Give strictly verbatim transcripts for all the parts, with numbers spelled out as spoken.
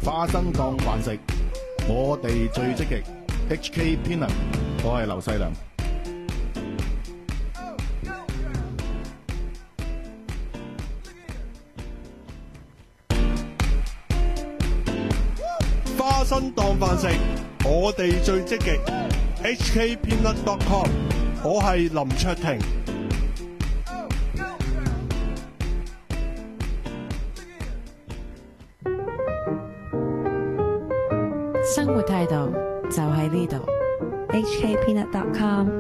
花生當飯食，我哋最積極。H K Peanut， 我係劉細良。 花生當飯食，我哋最積極。H K Peanut dot com， 我係林卓廷。 生活態度就喺呢度。 H K Peanut dot com。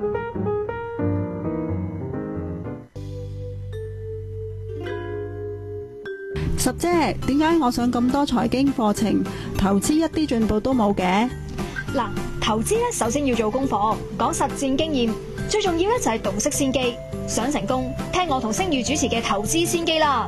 十姐，點解我上咁多財經課程，投資一啲進步都冇嘅？ 嗱，投資咧首先要做功課，講實戰經驗，最重要咧就係洞悉先機。想成功，聽我同星宇主持嘅投資先機啦。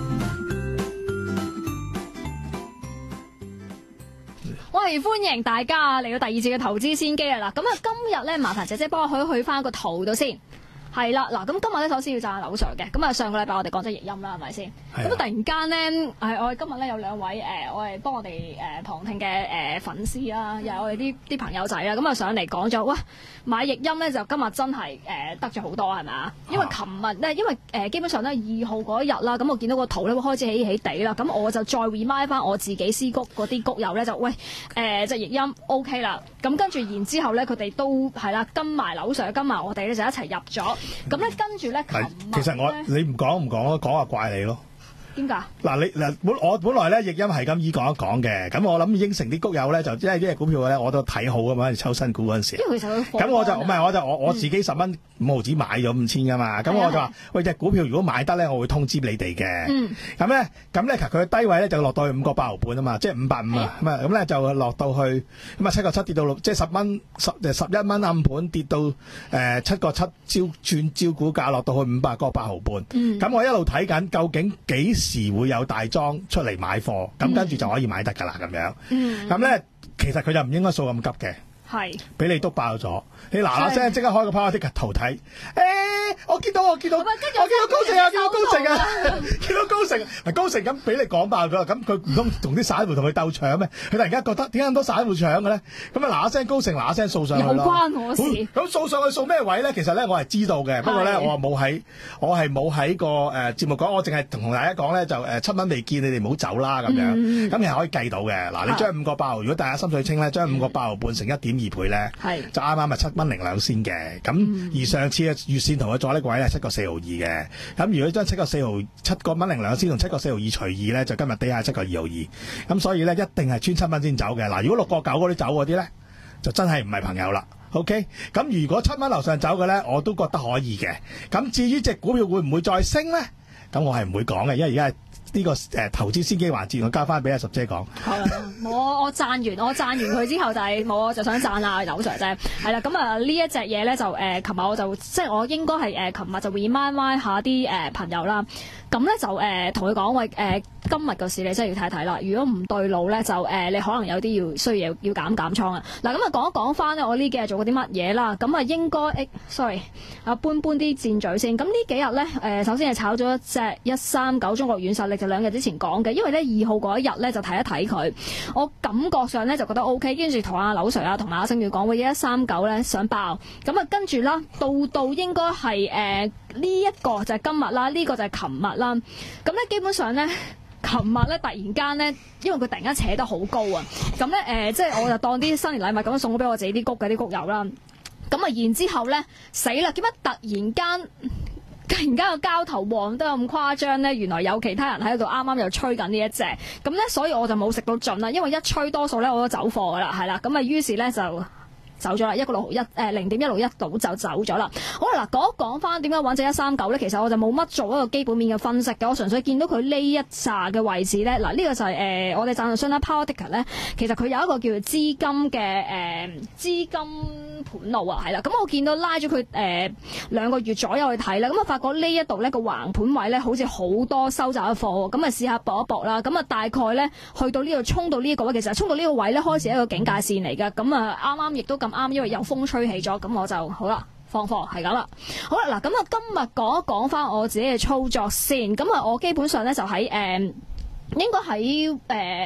喂，歡迎大家嚟到第二節嘅投資先機啊！嗱，咁啊，今日咧麻煩姐姐幫我去去翻個圖度先。係啦，嗱，咁今日咧首先要讚下劉 Sir 嘅，咁啊上個禮拜我哋講咗譯音啦，係咪先？咁突然間咧，係我哋今日咧有兩位誒、呃，我哋幫我哋誒、呃、旁聽嘅誒、呃、粉絲啦，又係我哋啲啲朋友仔啦，咁啊上嚟講咗，哇，買譯音咧就今日真係誒、呃、得咗好多係咪啊？因為琴日咧，因為誒、呃、基本上咧二號嗰一日啦，咁我見到個圖咧會開始起起地啦，咁我就再 remind 翻我自己私谷嗰啲谷友咧就喂誒隻譯音 OK 啦，咁跟住然之後咧佢哋都係啦跟埋劉 Sir 跟埋我哋咧就一齊入咗。咁咧跟住咧， 其實我你唔講唔講咯，講下怪你咯。 點解？嗱， 你嗱本我本來咧譯音係咁依講一講嘅，咁我諗應承啲谷友咧就即係呢隻股票咧我都睇好噶嘛，抽新股嗰陣時。 因為其實佢咁我就唔係我就我我自己十蚊五毫子買咗五千噶嘛，咁、嗯、我就話喂隻股票如果買得咧，我會通知你哋嘅。嗯。咁咧咁咧其實佢嘅低位咧就落到去五個八毫半啊嘛，即係五百五啊，咁啊咁咧就落到去咁啊七個七跌到六，即係十蚊十誒十一蚊暗盤跌到誒七個七招轉招股價落到去五百個八毫半。嗯。咁我一路睇緊究竟幾時會有大莊出嚟買貨，咁跟住就可以買得㗎啦咁樣。嗯。咁咧其實佢就唔應該掃咁急嘅。係，俾你督爆咗，你嗱嗱聲即刻開個 power ticker 圖睇，誒、欸，我見到我見到，我見到高盛啊，見到高盛啊，見到高盛，嗱高盛咁俾你講爆咗，咁佢唔通同啲散戶同佢鬥搶咩？佢突然間覺得點解咁多散戶搶嘅咧？咁啊嗱嗱聲高盛嗱嗱聲掃上去咯，有關我事。咁掃上去掃咩位咧？其實咧我係知道嘅，不過咧我冇喺，我係冇喺個誒節目講，我淨係同大家講咧就誒七蚊未見，你哋唔好走啦咁樣，咁其實可以計到嘅。嗱，你將五個八毫，如果大家心水清咧，將五個八毫半乘一點。二倍咧，就啱啱咪七蚊零兩仙嘅，咁、嗯、而上次嘅月線圖嘅阻力位咧七個四毫二嘅，咁如果將七個四毫七個蚊零兩仙同七個四毫二除二咧，就今日低下七個二毫二，咁所以咧一定係穿七蚊先走嘅。嗱，如果六個九嗰啲走嗰啲咧，就真係唔係朋友啦。OK， 咁如果七蚊樓上走嘅咧，我都覺得可以嘅。咁至於隻股票會唔會再升咧？咁我係唔會講嘅，因為而家係。呢、這個誒、呃、投資先機環節，我交翻俾阿十姐講。好啦， 我我讚完，我讚完佢之後就係、是、我就想讚啊劉 Sir 啫。係啦，咁啊呢一隻嘢咧就誒，琴、呃、日我就即係我應該係誒，琴、呃、日就 remind 下啲誒、呃、朋友啦。咁咧就誒同佢講喂誒，今日個市你真係要睇睇啦。如果唔對路咧，就誒、呃、你可能有啲要需要要減減倉啊。嗱，咁啊講一講翻咧，我呢幾日做過啲乜嘢啦？咁啊應該誒 sorry 啊搬搬啲箭嘴先。咁呢幾日咧誒，首先係炒咗一隻一三九中國軟實力，就兩日之前講嘅。因為咧二號嗰一日咧就睇一睇佢，我感覺上咧就覺得 O K。跟住同阿劉 Sir 啊同埋阿星耀講，喂一三九咧想爆。咁啊跟住啦，到到應該係誒呢一個就係今日啦，呢、這個就係琴日啦。咁咧基本上咧，琴日咧突然間咧，因為佢突然間扯得好高啊，咁咧誒，即係我就當啲新年禮物咁樣送咗俾我自己啲谷嘅啲谷友啦。咁啊，然之後咧死啦，點解突然間突然間個交投旺得咁誇張咧？原來有其他人喺度啱啱又吹緊呢一隻，咁咧所以我就冇食到盡啦，因為一吹多數咧我都走貨噶啦，係啦，咁啊於是咧就走咗啦，一個六毫一誒零點一六一度就走咗啦。好啦，嗱講一講翻點解揾隻一三九咧？其實我就冇乜做一個基本面嘅分析嘅，我純粹見到佢呢一紮嘅位置咧。嗱、這、呢個就係、是、誒、呃、我哋贊助商啦 Power Ticker 咧，其實佢有一個叫做資金嘅誒、呃、資金盤路啊，係啦。咁我見到拉咗佢誒兩個月左右去睇啦，咁啊發覺呢一度咧個橫盤位咧好似好多收窄嘅貨，咁啊試下搏一搏啦。咁啊大概咧去到呢度衝到呢個位，其實衝到呢個位咧開始係一個警戒線嚟嘅。咁啊啱啱亦都咁啱，因為有風吹起咗，咁我就好啦，放貨係咁啦。好啦，嗱咁啊，今日講一講翻我自己嘅操作先。咁啊，我基本上咧就喺誒、呃，應該喺誒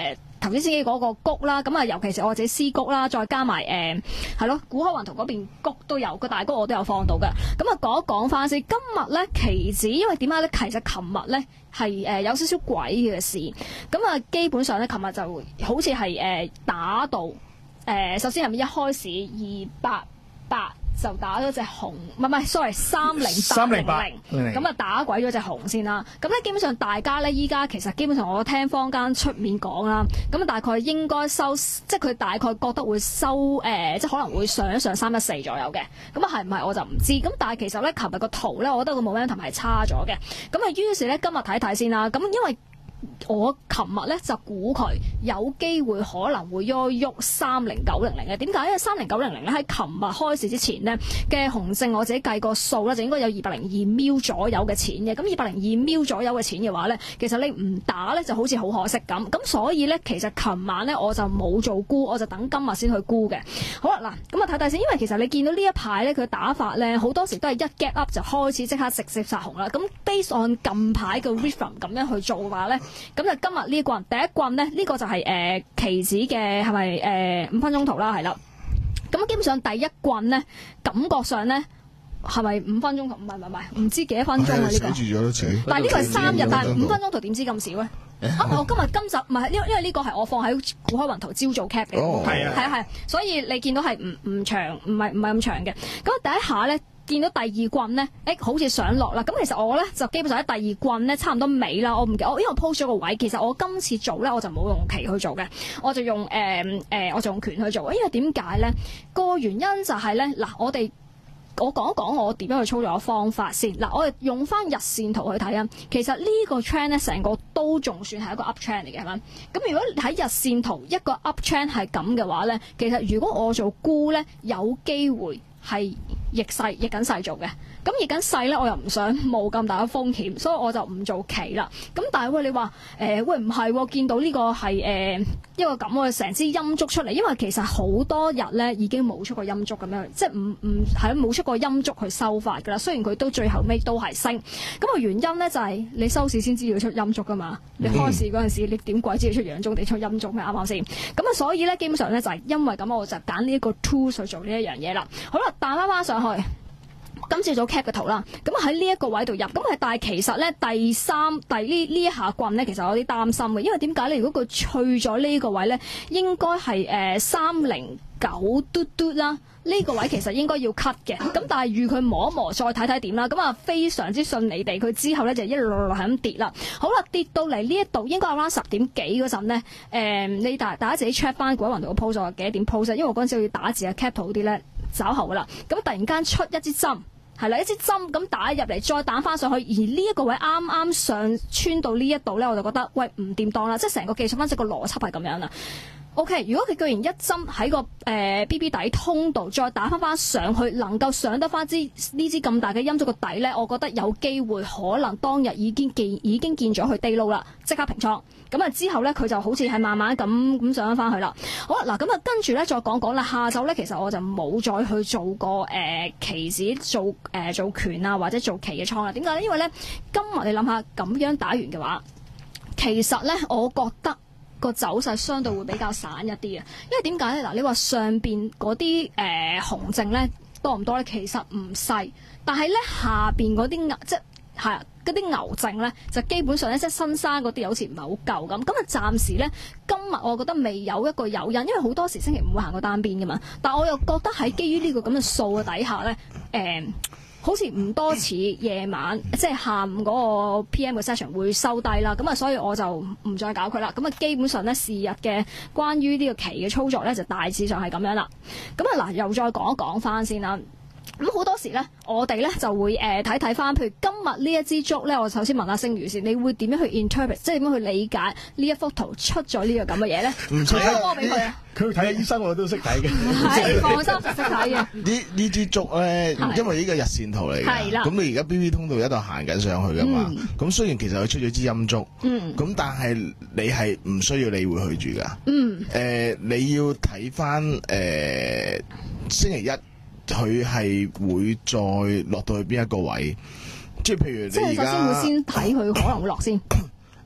頭先先嗰個谷啦，咁啊尤其是我自己絲谷啦，再加埋誒係咯古海雲圖嗰邊谷都有個大谷我都有放到嘅。咁啊講一講翻先，今日咧期指因為點解咧？其實琴日咧係誒有少少鬼嘅事，咁啊基本上咧琴日就好似係誒打到誒、呃、首先係咪一開始二八八？就打咗隻紅，唔係唔係，sorry， 三零八零零，咁啊打鬼咗隻紅先啦。咁咧基本上大家咧依家其實基本上我聽坊間出面講啦，咁大概應該收，即係佢大概覺得會收誒、呃，即係可能會上一上三一四左右嘅。咁啊係唔係我就唔知。咁但係其實咧，琴日個圖咧，我覺得個 momentum 係差咗嘅。咁啊於是咧今日睇睇先啦。咁因為我琴日咧就估佢有機會可能會喐喐三零九零零嘅，點解？因為三零九零零咧喺琴日開市之前呢嘅紅證，我自己計個數咧就應該有二百零二秒左右嘅錢嘅。咁二百零二秒左右嘅錢嘅話咧，其實你唔打咧就好似好可惜咁。咁所以咧，其實琴晚咧我就冇做沽，我就等今日先去沽嘅。好啦，嗱咁啊睇睇先，因為其實你見到呢一排咧佢打法咧好多時都係一 gap up 就開始即刻直接殺紅啦。咁 based on 近排嘅 rhythm 咁樣去做嘅話咧。咁就今日呢一棍，第一棍咧，呢、這個就係、是、誒、呃、期指嘅係咪誒五分鐘圖啦，係啦。咁基本上第一棍咧，感覺上咧係咪五分鐘圖？唔係唔係唔係，唔知幾多分鐘啊呢、這個。寫住咗但係呢個係三日，但係五分鐘圖點知咁少咧？啊！我今日今集唔係，因為因為呢個係我放喺古海雲圖朝早 cap 嘅，係啊係啊係，所以你見到係唔唔長，唔係唔係咁長嘅。咁第一下咧。見到第二棍咧，誒好似上落啦。咁其實我咧就基本上喺第二棍咧差唔多尾啦。我唔記，我因為我 post 咗個位，其實我今次做咧我就冇用旗去做嘅，我就用誒誒、呃呃、我就用拳去做。因為點解咧？個原因就係咧嗱，我哋我講一講我點樣去操作嘅方法先。嗱，我哋用翻日線圖去睇啊。其實呢個 trend 咧成個都仲算係一個 up trend 嚟嘅，係咪？咁如果喺日線圖一個 up trend 係咁嘅話咧，其實如果我做沽咧，有機會係逆勢逆緊勢做嘅。咁逆緊勢咧，我又唔想冒咁大嘅風險，所以我就唔做期啦。咁但係喂，你話誒、呃、喂唔係喎？見到呢個係誒、呃、一個咁嘅成支陰燭出嚟，因為其實好多日咧已經冇出過陰燭咁樣，即係唔唔係冇出過陰燭去收發㗎啦。雖然佢都最後尾都係升，咁個原因咧就係、是、你收市先知要出陰燭㗎嘛。你開市嗰陣時，你點鬼知要出陽燭定出陰燭咩？啱唔啱先？咁啊，所以咧基本上咧就係、是、因為咁，我就揀呢一個 tool 去做呢一樣嘢啦。好啦，彈翻翻上去。今朝早 cap 嘅圖啦，咁喺呢一個位度入，咁係但係其實咧第三第呢呢一下棍咧，其實我有啲擔心嘅，因為點解咧？如果佢去咗呢個位咧，應該係誒三零九嘟嘟啦，呢、這個位其實應該要 cut 嘅，咁但係預佢磨一磨，再睇睇點啦，咁啊非常之順利地，佢之後咧就一路路係咁跌啦。好啦，跌到嚟呢一度應該啱啱十點幾嗰陣咧，誒、呃、你大大家自己 check 翻古海雲圖嘅 post 幾多點 post，因為我嗰陣時要打字啊 cap 圖啲咧稍後噶啦，咁突然間出一支針。係啦，一支針咁打入嚟，再打翻上去，而呢一個位啱啱上穿到呢一度咧，我就覺得喂唔掂當啦，即係成個技術分析個邏輯係咁樣啦。O.K. 如果佢居然一針喺個誒、呃、B B 底通道，再打翻翻上去，能夠上得翻支呢支咁大嘅陰燭個底咧，我覺得有機會可能當日已經見已經見咗佢低撈啦，即刻平倉。咁啊之後咧，佢就好似係慢慢咁咁上翻去啦。好啦，嗱咁啊跟住咧再講講啦。下晝咧其實我就冇再去做過誒期指做誒、呃、做權啊或者做期嘅倉啦。點解咧？因為咧今日你諗下咁樣打完嘅話，其實咧我覺得。個走勢相對會比較散一啲啊，因為點解咧？嗱，你話上邊嗰啲誒紅證咧多唔多咧？其實唔細，但係咧下邊嗰啲牛即係嗰啲牛證咧，就基本上咧即係新生嗰啲好似唔係好夠咁。咁啊，暫時咧今日我覺得未有一個誘因，因為好多時星期五會行個單邊噶嘛。但係我又覺得喺基於呢個咁嘅數嘅底下咧，誒、呃。好似唔多似夜晚，即係下午嗰個 P M 嘅 session 會收低啦，咁啊，所以我就唔再搞佢啦。咁啊，基本上咧，是日嘅關於呢個期嘅操作咧，就大致上係咁樣啦。咁啊，嗱，又再講一講翻先啦。咁好多時咧，我哋咧就會誒睇睇翻，譬如今日呢一支燭咧，我首先問下星如先，你會點樣去 interpret，即係點樣去理解呢一幅圖出咗呢個咁嘅嘢咧？唔使我俾佢啊！ 佢睇下醫生，我都識睇嘅。 係放心，識睇嘅。 呢呢支燭咧，因為呢個日線圖嚟嘅，咁你而家 B B 通道一度行緊上去噶嘛？咁、嗯、雖然其實佢出咗支陰燭，咁、嗯、但係你係唔需要理會佢住噶。誒、嗯呃，你要睇翻誒星期一。佢係會再落到去邊一個位？即係譬如你而家，即係首先會先睇佢可能會落先。誒、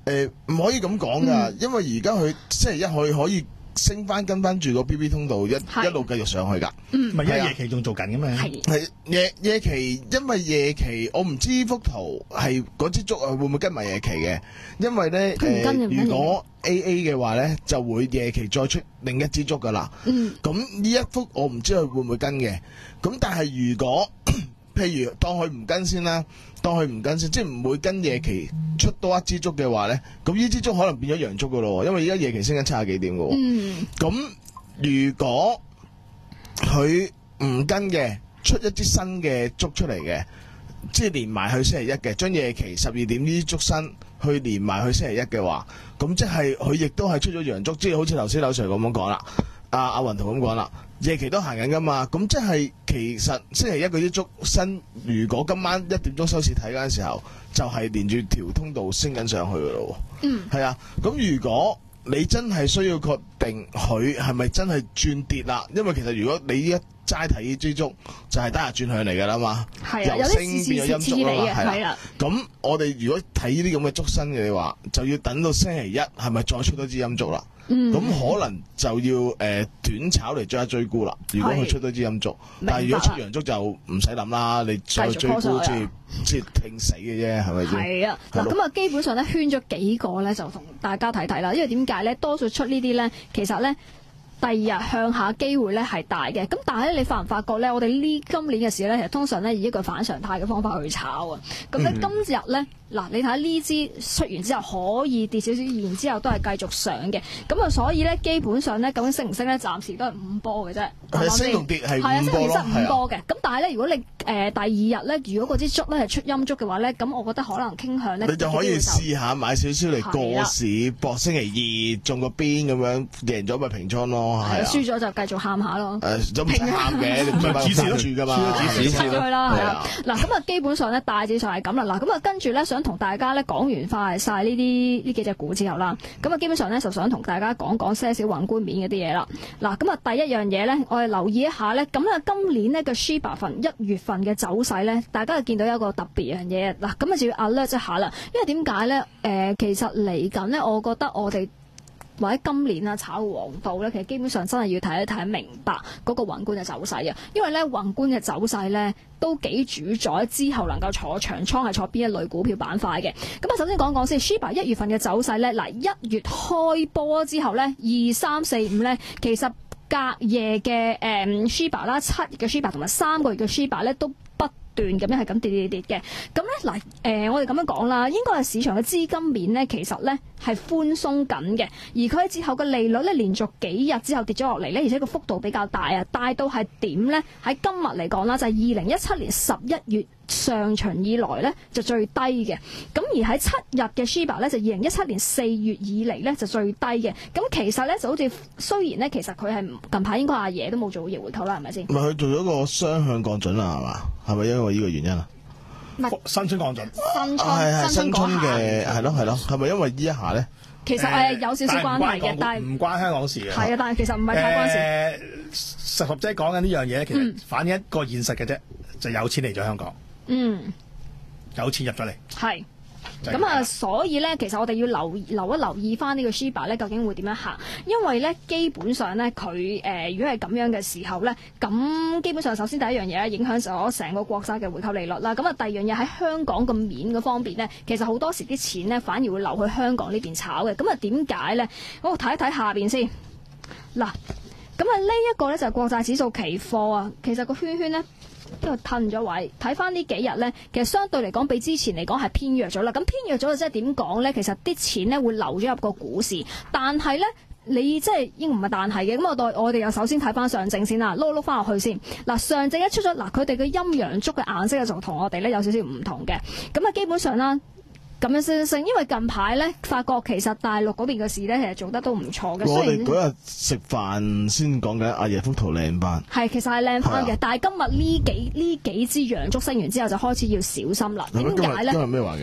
誒唔可以咁講㗎，因為而家佢星期一佢可以升翻跟翻住個 B B 通道一一路繼續上去㗎。 嗯，咪因為夜期仲做緊嘅嘛。 係係夜夜期，因為夜期我唔知幅圖係嗰支竹啊會唔會跟埋夜期嘅，因為咧誒如果 A A 嘅話咧就會夜期再出另一支竹㗎啦。嗯，咁呢一幅我唔知佢會唔會跟嘅，咁但係如果譬如當佢唔跟先啦，當佢唔跟先，即係唔會跟夜期出多一支竹嘅話咧，咁呢支竹可能變咗陽竹噶咯，因為而家夜期升緊七十幾點噶。嗯，咁如果佢唔跟嘅，出一支新嘅竹出嚟嘅，即係連埋去星期一嘅，將夜期十二點呢啲竹身去連埋去星期一嘅話，咁即係佢亦都係出咗陽竹，即係好似頭先劉 Sir 咁樣講啦，阿阿雲圖咁講啦。夜期都行緊噶嘛，咁即係其實星期一嗰啲竹身，如果今晚一點鐘收市睇嗰陣時候，就係、是、連住條通道升緊上去噶咯。嗯，係啊。咁如果你真係需要確定佢係咪真係轉跌啦，因為其實如果你一齋睇呢支竹，就係單日轉向嚟噶啦嘛， 係啊， 由升變咗陰燭啊嘛，係啦。咁我哋如果睇呢啲咁嘅竹身嘅話，就要等到星期一係咪再出多支陰燭啦？咁、嗯、可能就要誒、呃、短炒嚟追一追沽啦。如果佢出多支陰燭，但係如果出陽燭就唔使諗啦，你再追沽即係即係拼死嘅啫，係咪先？係啊，嗱咁啊，基本上咧圈咗幾個咧，就同大家睇睇啦。因為點解咧？多數出呢啲咧，其實咧第二日向下機會咧係大嘅。咁但係咧，你發唔發覺咧？我哋呢今年嘅市咧，其實通常咧以一個反常態嘅方法去炒啊。咁咧、嗯、今日咧。嗱，你睇下呢支出完之後可以跌少少，然之後都係繼續上嘅，咁啊，所以咧基本上咧，究竟升唔升咧，暫時都係五波嘅啫。係升同跌係五波咯，係五波嘅。咁但係咧，如果你誒、呃、第二日咧，如果嗰支竹咧係出陰燭嘅話咧，咁我覺得可能傾向咧，你就可以試下買少少嚟過市搏星期二中個邊咁樣，贏咗咪平倉咯。係輸咗就繼續喊下咯。誒，都唔使喊嘅，你唔係指示住㗎嘛，指示出咗去啦，係啊。嗱，咁啊，基本上咧大致上係咁啦。嗱，咁啊，跟住咧想同大家咧講完快晒呢啲呢幾隻股之後啦，咁啊基本上咧就想同大家講講些少宏觀面嗰啲嘢啦。嗱，咁啊第一樣嘢咧，我哋留意一下咧，咁啊今年呢個 Shiba 份一月份嘅走勢咧，大家就見到有一個特別樣嘢。嗱，咁啊就要 alert 一下啦，因為點解咧？誒、呃，其實嚟緊咧，我覺得我哋或者今年啊炒黃道咧，其實基本上真係要睇一睇明白嗰個宏觀嘅走勢啊，因為咧宏觀嘅走勢咧都幾主宰之後能夠坐長倉係坐邊一類股票板塊嘅。咁啊，首先講講先 ，Shiba 一月份嘅走勢咧，嗱一月開波之後咧，二三四五咧，其實隔夜嘅誒 Shiba 啦，七月嘅 Shiba 同埋三個月嘅 Shiba 咧都段咁樣係咁跌跌跌跌嘅，咁咧嗱，誒、呃、我哋咁樣講啦，應該係市場嘅資金面咧，其實咧係寬鬆緊嘅，而佢喺之後嘅利率咧連續幾日之後跌咗落嚟咧，而且個幅度比較大啊，大到係點咧？喺今日嚟講啦，就係二零一七年十一月上旬以來咧就最低嘅，咁而喺七日嘅 Shiba 咧就二零一七年四月以嚟咧就最低嘅，咁其實咧就好似雖然咧其實佢係近排應該阿爺都冇做逆回購啦，係咪先？唔係佢做咗個雙向降準啦，係嘛？係咪因為呢個原因啊？新春降準，新春係係新春嘅係咯係咯，係咪因為呢一下咧？其實誒有少少關係嘅，但係唔關香港事嘅。係啊，但係其實唔係太關事。誒，十十姐講緊呢樣嘢，其實反映一個現實嘅啫，就有錢嚟咗香港。嗯，有錢入咗嚟。係。咁啊，所以咧，其實我哋要留留一留意翻呢個 Shiba 咧，究竟會點樣行？因為咧，基本上咧，佢誒、呃，如果係咁樣嘅時候咧，咁基本上首先第一樣嘢咧，影響咗成個國債嘅回購利率啦。咁啊，第二樣嘢喺香港個面嗰方面咧，其實好多時啲錢咧反而會流去香港呢邊炒嘅。咁啊，點解咧？我睇一睇下邊先。嗱，咁啊，呢一個咧就係國債指數期貨啊。其實個圈圈咧，因為褪咗位，睇翻呢幾日咧，其實相對嚟講比之前嚟講係偏弱咗啦。咁偏弱咗就即係點講咧？其實啲錢咧會流咗入個股市，但係咧你即係應唔係但係嘅。咁我哋我哋又首先睇翻上證先啦，碌碌翻落去先。嗱，上證一出咗，嗱佢哋嘅陰陽燭嘅顏色就同我哋咧有少少唔同嘅。咁啊，基本上啦。咁樣升升，因為近排咧，發覺其實大陸嗰邊嘅事咧，其實做得都唔錯嘅。我哋嗰日食飯先講緊阿爺幅圖靚翻，係其實係靚翻嘅。但係今日呢幾呢幾支陽燭升完之後，就開始要小心啦。點解咧？今日咩環境啊？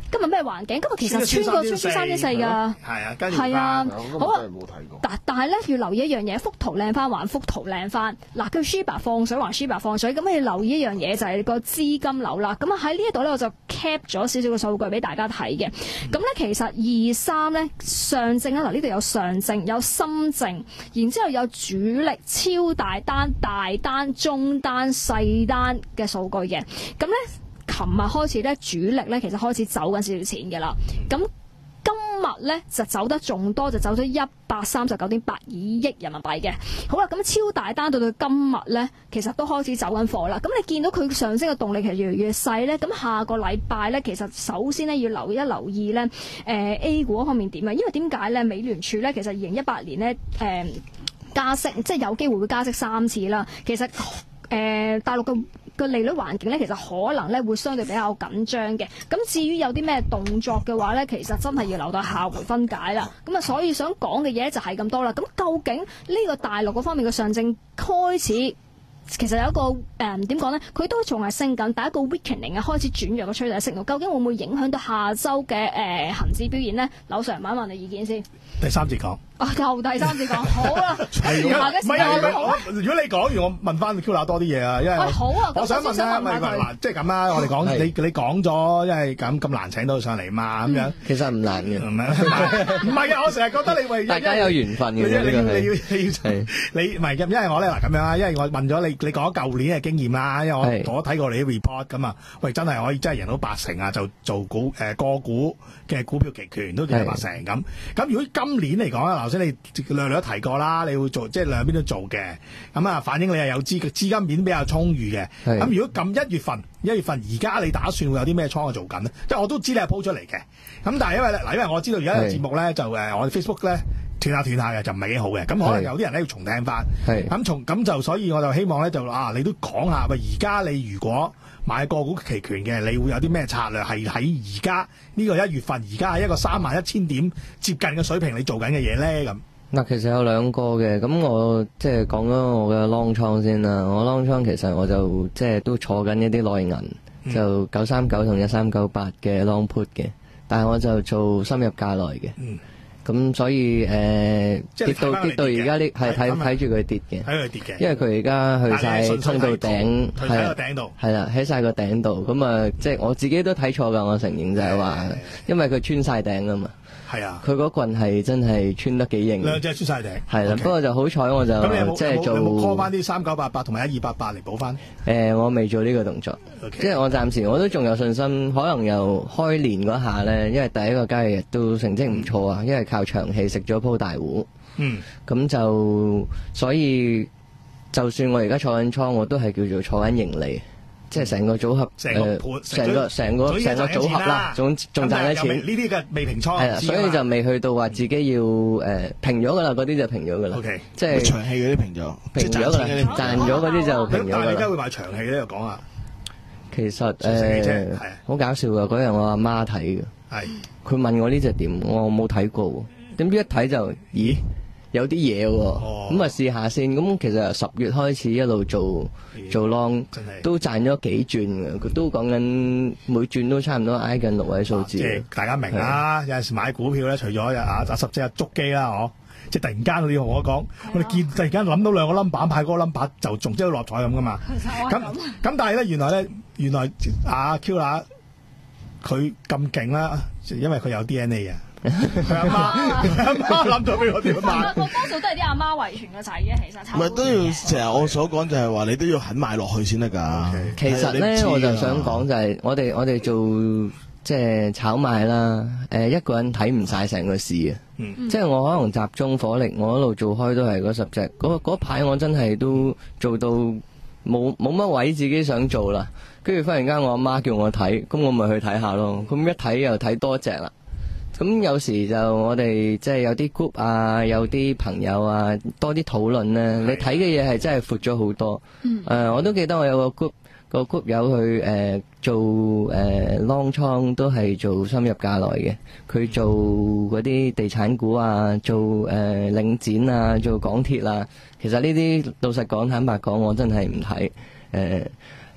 今日咩環境？今日其實穿過穿穿三點四㗎。 係啊，跟住係啊，好啊。 冇睇過。 但但係咧要留意一樣嘢，幅圖靚翻還幅圖靚翻。嗱，叫 Shiba 放水還 Shiba 放水，咁你要留意一樣嘢就係個資金流啦。咁啊喺呢一度咧我就 cap 咗少少嘅數據俾大家睇嘅。咁咧、嗯、其實二三咧上證啦，嗱呢度有上證有深證，然之後有主力超大單、大單、中單、細單嘅數據嘅。咁咧琴日開始咧主力咧其實開始走緊少少錢嘅啦。咁今日咧就走得仲多，就走咗一百三十九點八二億人民幣嘅。好啦，咁超大單到到今日咧，其實都開始走緊貨啦。咁你見到佢上升嘅動力其實越嚟越細咧。咁下個禮拜咧，其實首先咧要留一留意咧，誒、呃、A 股方面點啊？因為點解咧？美聯儲咧其實二零一八年咧誒、呃、加息，即係有機會會加息三次啦。其實誒、呃、大陸嘅個利率環境咧，其實可能咧會相對比較緊張嘅。咁至於有啲咩動作嘅話咧，其實真係要留到下回分解啦。咁啊，所以想講嘅嘢就係咁多啦。咁究竟呢個大陸嗰方面嘅上證開始，其實有一個誒點講咧，佢都仲係升緊，但係一個 weakening 啊，開始轉弱嘅趨勢息路，究竟會唔會影響到下週嘅誒恆指表現咧？劉 Sir 問一問你意見先。 第三節講。 啊，又第三節講，好啦。 係下嘅時間我都好啊。 如果你講完，我問翻 Q 娜多啲嘢啊，因為喂好啊， 我想問咧，咪嗱，即係咁啦，我哋講你你講咗，因為咁咁難請到上嚟嘛，咁樣其實唔難嘅， 唔係唔係啊！我成日覺得你為大家有緣分嘅， 你要你要你要係你唔係因為我咧嗱咁樣啦，因為我問咗你，你講咗舊年嘅經驗啦，因為我我睇過你啲 report 咁啊，喂真係可以真係贏到八成啊，就做股誒個股嘅股票期權都贏八成咁。咁如果今年嚟講啊，頭先你略略提過啦，你會做即係兩邊都做嘅，咁啊反映你係有資資金面比較充裕嘅。咁如果咁一月份一月份而家你打算會有啲咩倉做緊咧？即係我都知你係鋪出嚟嘅，咁但係因為嗱，因為我知道而家個節目咧就誒我哋 Facebook 咧斷下斷下嘅，就唔係幾好嘅，咁可能有啲人咧要重聽翻。咁從咁就所以我就希望咧就啊，你都講下喂，而家你如果買個股期權嘅，你會有啲咩策略係喺而家呢個一月份而家係一個三萬一千點接近嘅水平，你做緊嘅嘢咧咁。 嗱，其實有兩個嘅，咁我即係講咗我嘅 long 倉先啦。我 long 倉其實我就即係都坐緊一啲內銀，嗯、就九三九同一三九八嘅 long put 嘅，但係我就做深入價內嘅。咁、嗯、所以誒、呃、跌到跌到而家呢係睇睇住佢跌嘅，睇佢跌嘅，因為佢而家去晒通到頂， 喺個頂度， 係啦，喺晒個頂度。咁啊，即係我自己都睇錯㗎，我承認就係話，因為佢穿晒頂啊嘛。 係啊， 佢嗰棍係真係穿得幾型， 兩隻穿晒頂。係啦，不過就好彩我就即係做 call 翻啲三九八八同埋一二八八嚟補翻。 誒，我未做呢個動作，即係我暫時我都仲有信心，可能由開年嗰下咧，因為第一個交易日都成績唔錯啊，因為靠長氣食咗鋪大糊。嗯，咁就所以就算我而家坐緊倉，我都係叫做坐緊盈利。即係成個組合，成個成個成個成個組合啦，仲仲賺緊錢。 呢啲嘅未平倉， 係啦，所以就未去到話自己要誒平咗噶啦，嗰啲就平咗噶啦。 OK， 即係長氣嗰啲平咗， 平咗噶啦，賺咗嗰啲就平咗噶啦。 但係你而家會買長氣咧？又講下。 其實誒，好搞笑噶，嗰日我阿媽睇嘅，係佢問我呢隻點，我冇睇過喎，點知一睇就咦？有啲嘢喎，咁啊試下先。咁其實由十月開始一路做做 long，都賺咗幾轉嘅。佢都講緊每轉都差唔多挨近六位數字。 即係大家明啦。有陣時買股票咧，除咗啊阿十隻啊捉機啦，嗬，即係突然間你同我講，我哋見突然間諗到兩個 number 派嗰個 number 就仲即係落彩咁噶嘛。咁咁但係咧，原來咧，原來阿 Q 娜佢咁勁啦，因為佢有 D N A 啊。佢阿媽，佢阿媽諗咗俾我點買？ 多數都係啲阿媽遺傳個仔嘅，其實唔係都要成日我所講就係話，你都要肯買落去先得㗎。 其實咧，我就想講就係我哋我哋做即係炒賣啦。誒，一個人睇唔晒成個市啊。嗯、即係我可能集中火力，我一路做開都係嗰十隻。嗰嗰排我真係都做到冇冇乜位自己想做啦。跟住忽然間我阿媽叫我睇，咁我咪去睇下咯。咁一睇又睇多隻啦。咁有時就我哋即係有啲 group 啊，有啲朋友啊，多啲討論咧。你睇嘅嘢係真係闊咗好多。嗯。誒、呃，我都記得我有個 group 個 group 友去誒、呃、做誒、呃、long 倉，都係做深入價內嘅。佢做嗰啲地產股啊，做誒、呃、領展啊，做港鐵啊。其實呢啲老實講，坦白講，我真係唔睇。誒、呃。誒、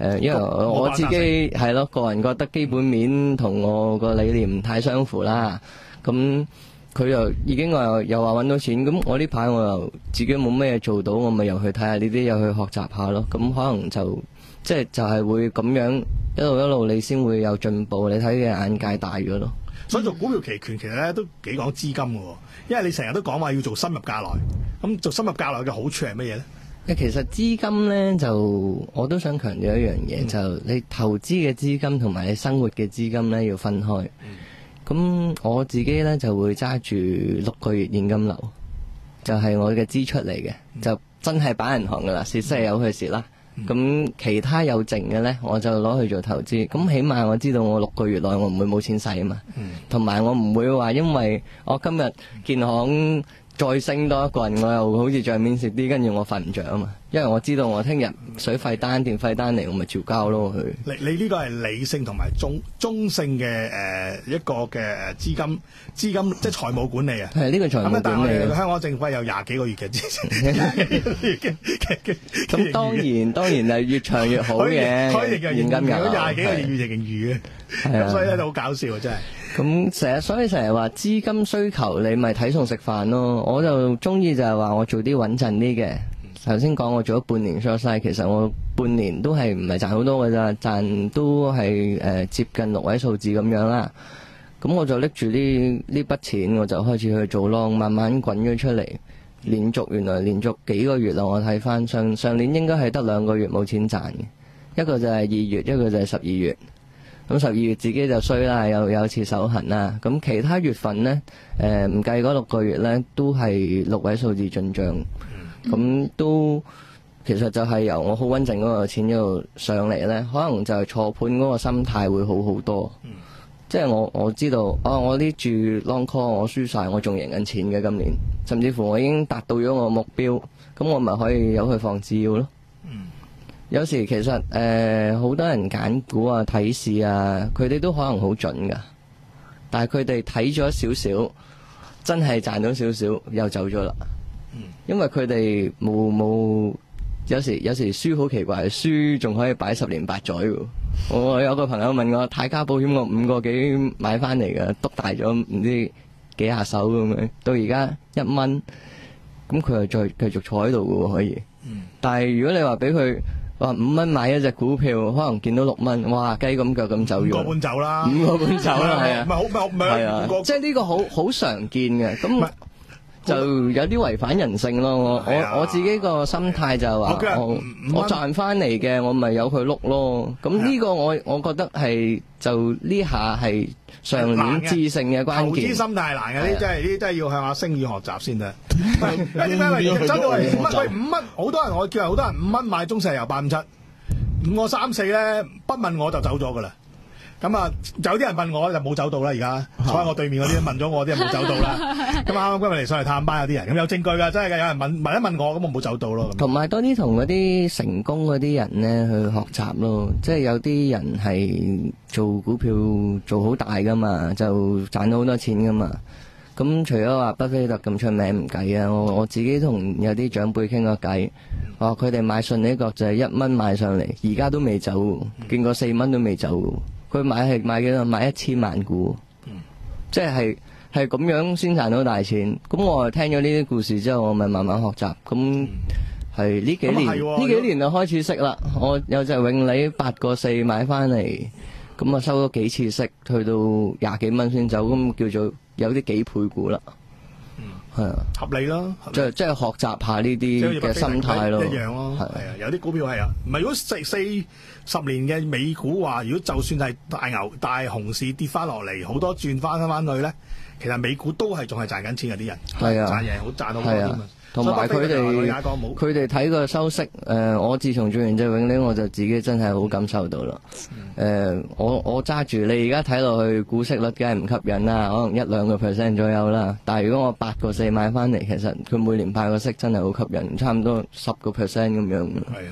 誒，因為我自己係咯，個人覺得基本面同我個理念唔太相符啦。咁佢又已經話又話揾到錢，咁我呢排我又自己冇咩嘢做到，我咪又去睇下呢啲，又去學習下咯。咁可能就即係就係會咁樣一路一路，你先會有進步，你睇嘅眼界大咗咯。 所以做股票期權其實咧都幾講資金嘅，因為你成日都講話要做深入價內，咁做深入價內嘅好處係乜嘢咧？ 其實資金咧就我都想強調一樣嘢，嗯、就你投資嘅資金同埋你生活嘅資金咧要分開。咁、嗯、我自己咧就會揸住六個月現金流，就係、是、我嘅支出嚟嘅，嗯、就真係擺銀行噶啦，蝕息有佢蝕啦。咁、嗯、其他有剩嘅咧，我就攞去做投資。咁起碼我知道我六個月內我唔會冇錢使啊嘛，同埋、嗯、我唔會話因為我今日建行再升多一個人，我又好似帳面蝕啲，跟住我瞓唔着啊嘛。因為我知道我聽日水費單、電費單嚟，我咪照交咯佢。 你你呢個係理性同埋中中性嘅誒、呃、一個嘅誒資金資金即係財務管理啊。 係呢、這個財務管理。咁但係我哋香港政府有廿幾個月嘅支持。 咁當然當然係越長越好嘅。 可以嘅現金流。如果廿幾個月月盈餘嘅，咁所以咧就好搞笑啊！真係。 咁成日所以成日話資金需求，你咪睇餸食飯咯。我就中意就係話我做啲穩陣啲嘅。頭先講我做咗半年 short side， 其實我半年都係唔係賺好多㗎咋，賺都係誒、呃、接近六位數字咁樣啦。咁我就拎住呢呢筆錢，我就開始去做 long， 慢慢滾咗出嚟。連續原來連續幾個月啦，我睇翻上上年應該係得兩個月冇錢賺嘅，一個就係二月，一個就係十二月。咁十二月自己就衰啦，有有次手痕啦。咁其他月份呢，誒唔計嗰六個月呢，都係六位數字進帳。咁都其實就係由我好穩陣嗰個錢一路上嚟呢，可能就係錯盤嗰個心態會好好多。嗯、即係我我知道，啊我呢注 long call 我輸晒，我仲贏緊錢嘅今年，甚至乎我已經達到咗我目標，咁我咪可以由佢放止腰咯。嗯、有時其實誒好、呃、多人揀股啊睇市啊，佢哋都可能好準噶，但係佢哋睇咗少少，真係賺到少少又走咗啦。因為佢哋冇冇有時有時輸好奇怪，輸仲可以擺十年八載喎。我有個朋友問我，泰嘉保險我五個幾買翻嚟嘅，篤大咗唔知幾下手咁樣，到而家一蚊，咁佢又再繼續坐喺度嘅喎可以。嗯、但係如果你話俾佢話五蚊買一隻股票，可能見到六蚊，哇雞咁腳咁走咗。五個半走啦，五個半走啦，係啊，唔係好唔係唔係，即係呢個好好常見嘅咁。就有啲違反人性咯，我、啊、我我自己個心態就係話，我我賺翻嚟嘅，我咪由佢碌咯。咁呢個我我覺得係就呢下係上年致勝嘅關鍵。投資心態係難嘅，呢啲真係呢啲真係要向阿星宇學習先得。喂，點解喂？真係喂五蚊，喂五蚊，好多人我叫好多人五蚊買中石油八五七，五個三四咧，不問我就走咗噶啦。咁啊，有啲人問我就冇走到啦，而家坐喺我對面嗰啲問咗我啲人冇走到啦。咁啱啱今日嚟上嚟探班有啲人，咁有證據㗎，真係㗎，有人問問一問我，咁我冇走到咯。同埋多啲同嗰啲成功嗰啲人咧去學習咯，即係有啲人係做股票做好大㗎嘛，就賺到好多錢㗎嘛。咁除咗話巴菲特咁出名唔計啊，我我自己同有啲長輩傾過偈，話佢哋買信呢個就係一蚊買上嚟，而家都未走，見過四蚊都未走。佢買係買幾多？買一千萬股，嗯、即係係咁樣先賺到大錢。咁我聽咗呢啲故事之後，我咪慢慢學習。咁係呢幾年呢、嗯、幾年就開始識啦。我有隻永利八個四買翻嚟，咁啊收咗幾次息，去到廿幾蚊先走，咁叫做有啲幾倍股啦。係啊，合理咯，即係即係學習下呢啲嘅心態咯，一樣咯，係啊，有啲股票係啊，唔係如果四四十年嘅美股話，如果就算係大牛大熊市跌翻落嚟，好多轉翻翻去咧，其實美股都係仲係賺緊錢嘅啲人，係啊，賺嘢好賺到好多添啊。同埋佢哋佢哋睇個收息，誒、呃，我自從做完隻永利，我就自己真係好感受到啦。誒、嗯呃，我我揸住你而家睇落去股息率梗係唔吸引啦，可能一兩個 percent 左右啦。但係如果我八個四買翻嚟，其實佢每年派個息真係好吸引，差唔多十個 percent 咁樣。係啊。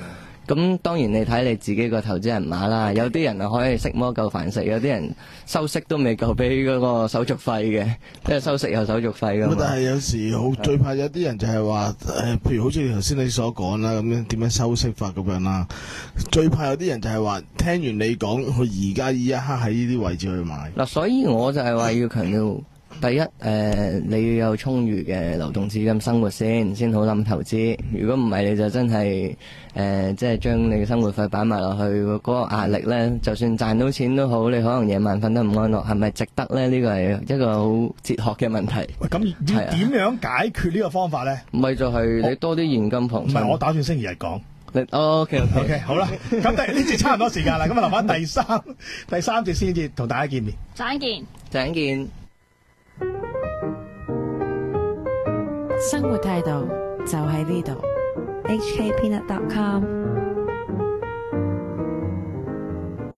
咁當然你睇你自己個投資人碼啦，有啲人啊可以食魔夠飯食，有啲人收息都未夠俾嗰個手續費嘅，因為收息有手續費㗎嘛。 但係有時好最怕有啲人就係話誒，譬如好似頭先你所講啦，咁樣點樣收息法咁樣啦。最怕有啲人就係話聽完你講，佢而家呢一刻喺呢啲位置去買。 嗱，所以我就係話要強調。第一，誒、呃、你要有充裕嘅流動資金生活先，先好諗投資。如果唔係，你就真係誒、呃，即係將你嘅生活費擺埋落去，嗰、那個壓力咧，就算賺到錢都好，你可能夜晚瞓得唔安樂，係咪值得咧？呢個係一個好哲學嘅問題。 喂，咁要點樣解決呢個方法咧？ 唔係就係你多啲現金旁身。 唔係，我打算星期日講。 哦 OK OK OK 好啦，咁第呢節差唔多時間啦，咁啊留翻第三第三節先至同大家見面。 再見， 再見。 生活態度就喺呢度。 H K Peanut dot com